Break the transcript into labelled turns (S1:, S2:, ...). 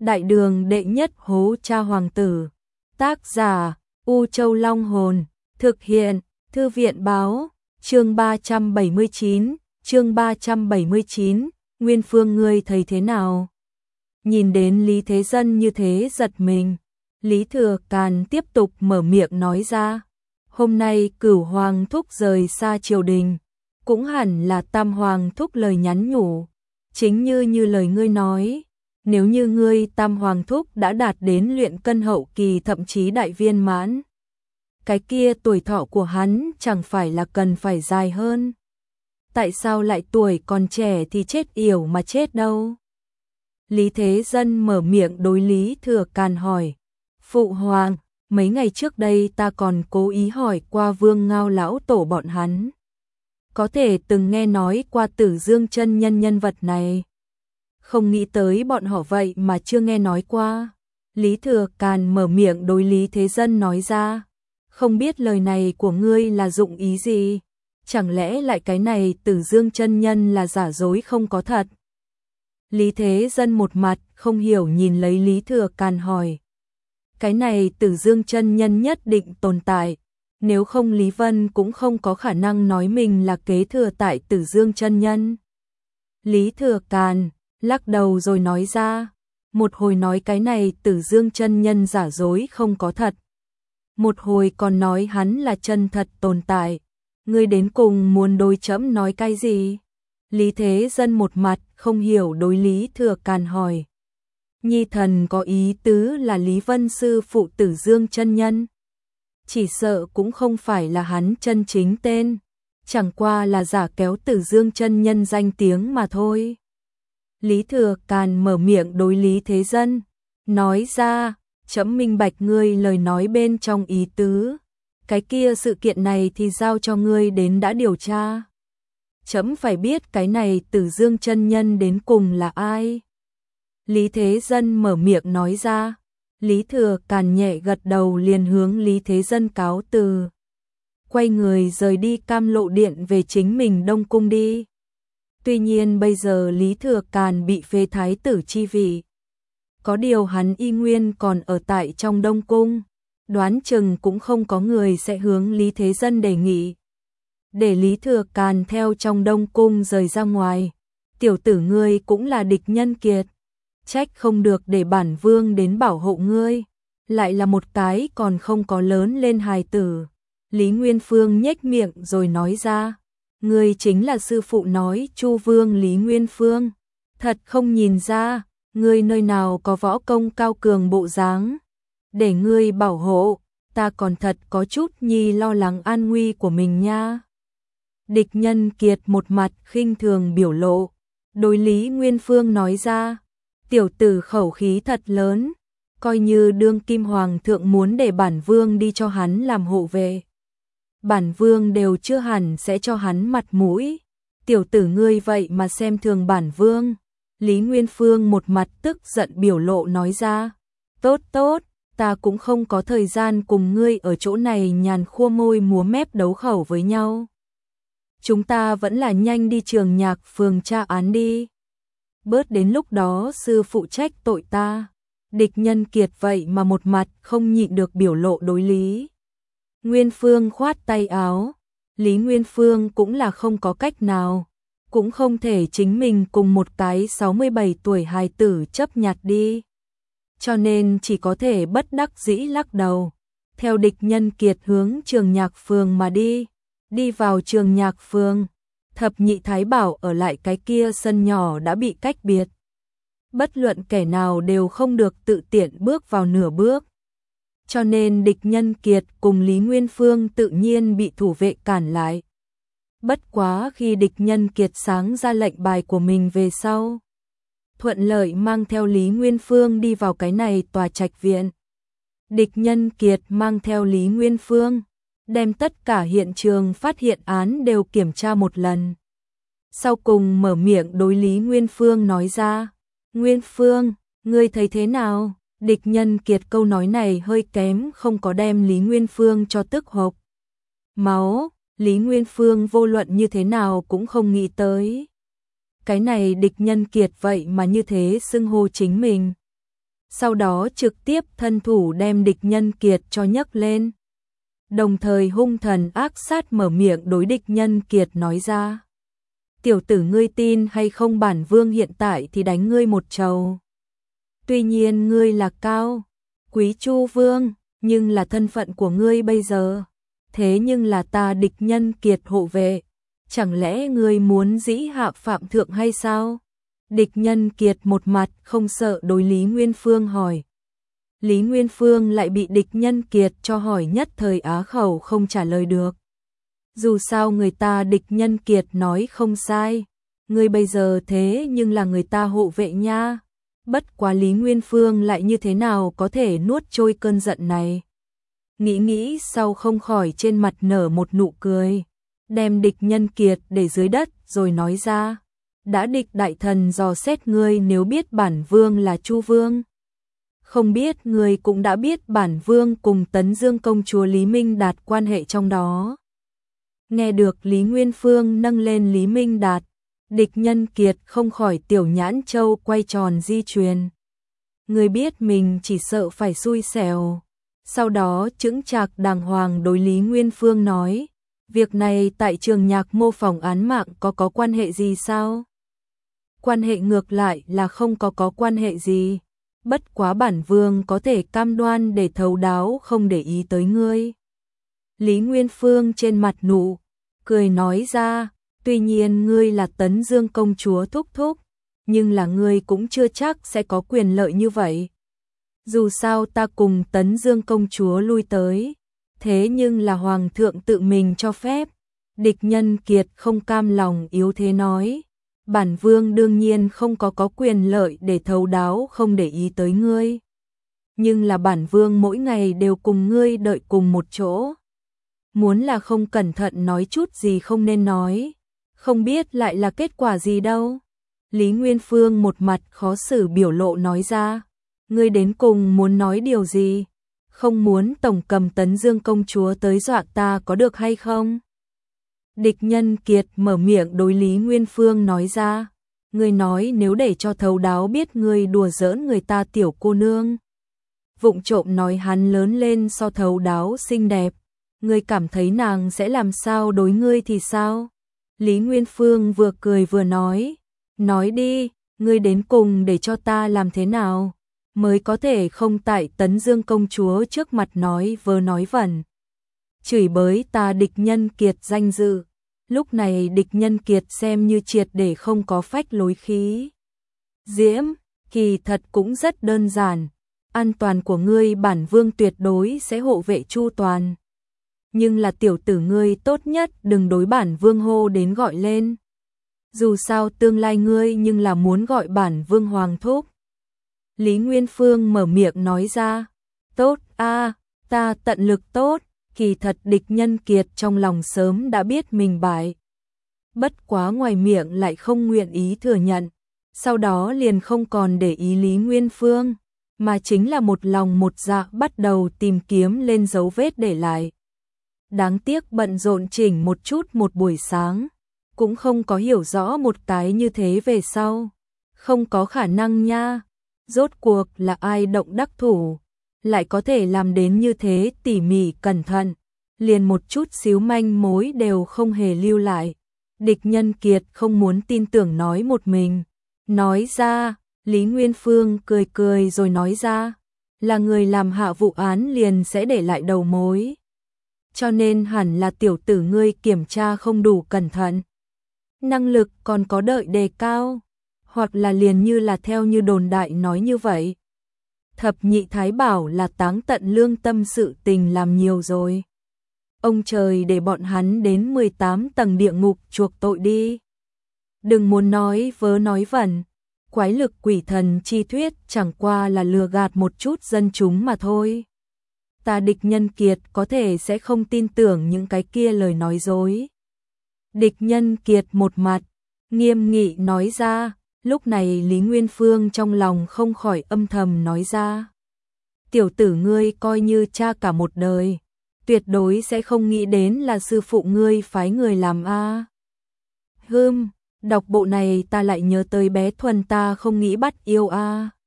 S1: Đại đường đệ nhất hố cha hoàng tử. Tác giả U Châu Long Hồn. Thực hiện Thư viện Báo. Chương 379. Nguyên Phương ngươi thấy thế nào? Nhìn đến Lý Thế Dân như thế giật mình. Lý Thừa Càn tiếp tục mở miệng nói ra. Hôm nay Cửu Hoàng thúc rời xa triều đình, cũng hẳn là Tam Hoàng thúc lời nhắn nhủ. Chính như lời ngươi nói, nếu như ngươi Tam Hoàng thúc đã đạt đến luyện cân hậu kỳ thậm chí đại viên mãn, cái kia tuổi thọ của hắn chẳng phải là cần phải dài hơn. Tại sao lại tuổi còn trẻ thì chết yểu mà chết đâu? Lý Thế Dân mở miệng đối Lý Thừa Càn hỏi. Phụ hoàng, mấy ngày trước đây ta còn cố ý hỏi qua Vương Ngao lão tổ bọn hắn. Có thể từng nghe nói qua Tử Dương chân nhân nhân vật này. Không nghĩ tới bọn họ vậy mà chưa nghe nói qua. Lý Thừa Càn mở miệng đối Lý Thế Dân nói ra. Không biết lời này của ngươi là dụng ý gì? Chẳng lẽ lại cái này Tử Dương chân nhân là giả dối không có thật? Lý Thế Dân một mặt không hiểu nhìn lấy Lý Thừa Càn hỏi. Cái này Tử Dương chân nhân nhất định tồn tại, nếu không Lý Vân cũng không có khả năng nói mình là kế thừa tại Tử Dương chân nhân. Lý Thừa Càn lắc đầu rồi nói ra, một hồi nói cái này Tử Dương chân nhân giả dối không có thật, một hồi còn nói hắn là chân thật tồn tại. Ngươi đến cùng muốn đối trẫm nói cái gì? Lý Thế Dân một mặt không hiểu đối Lý Thừa Càn hỏi. Nhi thần có ý tứ là Lý Vân sư phụ Tử Dương chân nhân. Chỉ sợ cũng không phải là hắn chân chính tên, chẳng qua là giả kéo Tử Dương chân nhân danh tiếng mà thôi. Lý Thừa Càn mở miệng đối Lý Thế Dân, nói ra, trẫm minh bạch ngươi lời nói bên trong ý tứ. Cái kia sự kiện này thì giao cho ngươi đến đã điều tra. Trẫm phải biết cái này Tử Dương chân nhân đến cùng là ai. Lý Thế Dân mở miệng nói ra. Lý Thừa Càn nhẹ gật đầu liền hướng Lý Thế Dân cáo từ. Quay người rời đi Cam Lộ Điện về chính mình Đông Cung đi. Tuy nhiên bây giờ Lý Thừa Càn bị phế thái tử chi vị. Có điều hắn y nguyên còn ở tại trong Đông Cung. Đoán chừng cũng không có người sẽ hướng Lý Thế Dân đề nghị. Để Lý Thừa Càn theo trong Đông Cung rời ra ngoài. Tiểu tử ngươi cũng là địch nhân kiệt. Trách không được để bản vương đến bảo hộ ngươi. Lại là một cái còn không có lớn lên hài tử. Lý Nguyên Phương nhếch miệng rồi nói ra. Ngươi chính là sư phụ nói Chu Vương Lý Nguyên Phương. Thật không nhìn ra, ngươi nơi nào có võ công cao cường bộ dáng. Để ngươi bảo hộ, ta còn thật có chút nhi lo lắng an nguy của mình nha. Địch nhân kiệt một mặt khinh thường biểu lộ. Đối Lý Nguyên Phương nói ra. Tiểu tử khẩu khí thật lớn, coi như đương kim hoàng thượng muốn để bản vương đi cho hắn làm hộ vệ. Bản vương đều chưa hẳn sẽ cho hắn mặt mũi. Tiểu tử ngươi vậy mà xem thường bản vương. Lý Nguyên Phương một mặt tức giận biểu lộ nói ra. Tốt tốt, ta cũng không có thời gian cùng ngươi ở chỗ này nhàn khua môi múa mép đấu khẩu với nhau. Chúng ta vẫn là nhanh đi Trường Nhạc phường tra án đi. Bớt đến lúc đó sư phụ trách tội ta. Địch nhân kiệt vậy mà một mặt không nhịn được biểu lộ đối Lý Nguyên Phương khoát tay áo. Lý Nguyên Phương cũng là không có cách nào, cũng không thể chính mình cùng một cái 67 tuổi hài tử chấp nhặt đi. Cho nên chỉ có thể bất đắc dĩ lắc đầu. Theo địch nhân kiệt hướng Trường Nhạc phường mà đi. Đi vào Trường Nhạc phường. Thập nhị thái bảo ở lại cái kia sân nhỏ đã bị cách biệt. Bất luận kẻ nào đều không được tự tiện bước vào nửa bước. Cho nên địch nhân kiệt cùng Lý Nguyên Phương tự nhiên bị thủ vệ cản lại. Bất quá khi địch nhân kiệt sáng ra lệnh bài của mình về sau. Thuận lợi mang theo Lý Nguyên Phương đi vào cái này tòa trạch viện. Địch nhân kiệt mang theo Lý Nguyên Phương. Đem tất cả hiện trường phát hiện án đều kiểm tra một lần. Sau cùng mở miệng đối Lý Nguyên Phương nói ra. Nguyên Phương, ngươi thấy thế nào? Địch nhân kiệt câu nói này hơi kém không có đem Lý Nguyên Phương cho tức hộc máu. Lý Nguyên Phương vô luận như thế nào cũng không nghĩ tới. Cái này địch nhân kiệt vậy mà như thế xưng hô chính mình. sau đó trực tiếp thân thủ đem địch nhân kiệt cho nhấc lên. Đồng thời hung thần ác sát mở miệng đối địch nhân kiệt nói ra. Tiểu tử ngươi tin hay không bản vương hiện tại thì đánh ngươi một trầu. Tuy nhiên ngươi là cao quý Chu vương, nhưng là thân phận của ngươi bây giờ. Thế nhưng là ta địch nhân kiệt hộ vệ. Chẳng lẽ ngươi muốn dĩ hạ phạm thượng hay sao? Địch nhân kiệt một mặt không sợ đối Lý Nguyên Phương hỏi. Lý Nguyên Phương lại bị địch nhân kiệt cho hỏi nhất thời á khẩu không trả lời được. Dù sao người ta địch nhân kiệt nói không sai. Ngươi bây giờ thế nhưng là người ta hộ vệ nha. Bất quá Lý Nguyên Phương lại như thế nào có thể nuốt trôi cơn giận này. Nghĩ sau không khỏi trên mặt nở một nụ cười. Đem địch nhân kiệt để dưới đất rồi nói ra. Đã địch đại thần dò xét ngươi nếu biết bản vương là Chu vương. Không biết ngươi cũng đã biết bản vương cùng Tấn Dương công chúa Lý Minh Đạt quan hệ trong đó. Nghe được Lý Nguyên Phương nâng lên Lý Minh Đạt, địch nhân kiệt không khỏi tiểu nhãn châu quay tròn di truyền. Ngươi biết mình chỉ sợ phải xui xẻo. Sau đó chững chạc đàng hoàng đối Lý Nguyên Phương nói, việc này tại trường Nhạc Mô phòng án mạng có quan hệ gì sao? Quan hệ ngược lại là không có quan hệ gì. Bất quá bản vương có thể cam đoan để thấu đáo không để ý tới ngươi. Lý Nguyên Phương trên mặt nụ cười nói ra, tuy nhiên ngươi là Tấn Dương công chúa thúc thúc, nhưng là ngươi cũng chưa chắc sẽ có quyền lợi như vậy. Dù sao ta cùng Tấn Dương công chúa lui tới, thế nhưng là hoàng thượng tự mình cho phép. Địch nhân kiệt không cam lòng yếu thế nói, bản vương đương nhiên không có quyền lợi để thấu đáo không để ý tới ngươi. Nhưng là bản vương mỗi ngày đều cùng ngươi đợi cùng một chỗ. Muốn là không cẩn thận nói chút gì không nên nói, không biết lại là kết quả gì đâu. Lý Nguyên Phương một mặt khó xử biểu lộ nói ra, ngươi đến cùng muốn nói điều gì? Không muốn tổng cầm Tấn Dương công chúa tới dọa ta có được hay không? Địch nhân kiệt mở miệng đối Lý Nguyên Phương nói ra, ngươi nói nếu để cho thấu đáo biết ngươi đùa giỡn người ta tiểu cô nương. Vụng trộm nói hắn lớn lên so thấu đáo xinh đẹp, ngươi cảm thấy nàng sẽ làm sao đối ngươi thì sao? Lý Nguyên Phương vừa cười vừa nói đi, ngươi đến cùng để cho ta làm thế nào, mới có thể không tại Tấn Dương công chúa trước mặt nói vớ nói vẩn. Chửi bới ta địch nhân kiệt danh dự. Lúc này địch nhân kiệt xem như triệt để không có phách lối khí. Diễm, kỳ thật cũng rất đơn giản. An toàn của ngươi bản vương tuyệt đối sẽ hộ vệ chu toàn. Nhưng là tiểu tử ngươi tốt nhất đừng đối bản vương hô đến gọi lên. Dù sao tương lai ngươi nhưng là muốn gọi bản vương hoàng thúc. Lý Nguyên Phương mở miệng nói ra, tốt a, ta tận lực tốt. Kỳ thật địch nhân kiệt trong lòng sớm đã biết mình bại. Bất quá ngoài miệng lại không nguyện ý thừa nhận. Sau đó liền không còn để ý Lý Nguyên Phương, mà chính là một lòng một dạ bắt đầu tìm kiếm lên dấu vết để lại. Đáng tiếc bận rộn chỉnh một chút một buổi sáng, cũng không có hiểu rõ một cái như thế về sau. Không có khả năng nha, rốt cuộc là ai động đắc thủ, lại có thể làm đến như thế tỉ mỉ cẩn thận, liền một chút xíu manh mối đều không hề lưu lại. Địch nhân kiệt không muốn tin tưởng nói một mình. Nói ra, Lý Nguyên Phương cười cười rồi nói ra, là người làm hạ vụ án liền sẽ để lại đầu mối. Cho nên hẳn là tiểu tử ngươi kiểm tra không đủ cẩn thận. Năng lực còn có đợi đề cao, hoặc là liền như là theo như đồn đại nói như vậy. Thập nhị thái bảo là táng tận lương tâm sự tình làm nhiều rồi. Ông trời để bọn hắn đến 18 tầng địa ngục chuộc tội đi. Đừng muốn nói vớ nói vẩn, quái lực quỷ thần chi thuyết chẳng qua là lừa gạt một chút dân chúng mà thôi. Ta địch nhân kiệt có thể sẽ không tin tưởng những cái kia lời nói dối. Địch nhân kiệt một mặt, nghiêm nghị nói ra, lúc này Lý Nguyên Phương trong lòng không khỏi âm thầm nói ra. Tiểu tử ngươi coi như cha cả một đời, tuyệt đối sẽ không nghĩ đến là sư phụ ngươi phái người làm a. Đọc bộ này ta lại nhớ tới bé Thuần ta không nghĩ bắt yêu a.